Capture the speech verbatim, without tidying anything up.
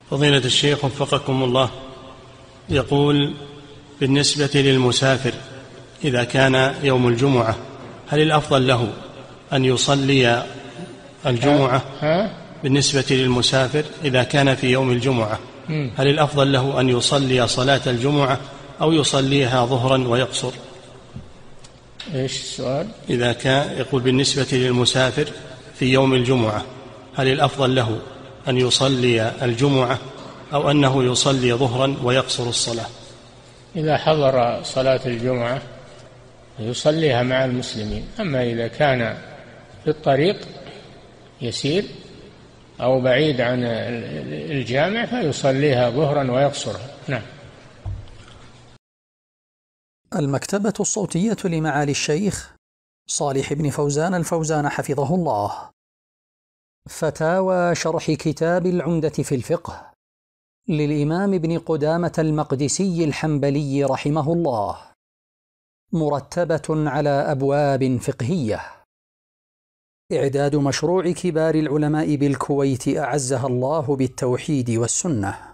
فضيلة الشيخ وفقكم الله، يقول بالنسبة للمسافر إذا كان يوم الجمعة هل الأفضل له أن يصلي الجمعة؟ بالنسبة للمسافر إذا كان في يوم الجمعة هل الأفضل له أن يصلي صلاة الجمعة أو يصليها ظهرا ويقصر؟ إيش السؤال؟ إذا كان يقول بالنسبة للمسافر في يوم الجمعة هل الأفضل له أن يصلي الجمعة أو أنه يصلي ظهرا ويقصر الصلاة؟ إذا حضر صلاة الجمعة يصليها مع المسلمين، أما إذا كان في الطريق يسير أو بعيد عن الجامع فيصليها ظهرا ويقصرها. نعم. المكتبة الصوتية لمعالي الشيخ صالح بن فوزان الفوزان حفظه الله. فتاوى شرح كتاب العمدة في الفقه للإمام ابن قدامة المقدسي الحنبلي رحمه الله، مرتبة على أبواب فقهية. إعداد مشروع كبار العلماء بالكويت أعزها الله بالتوحيد والسنة.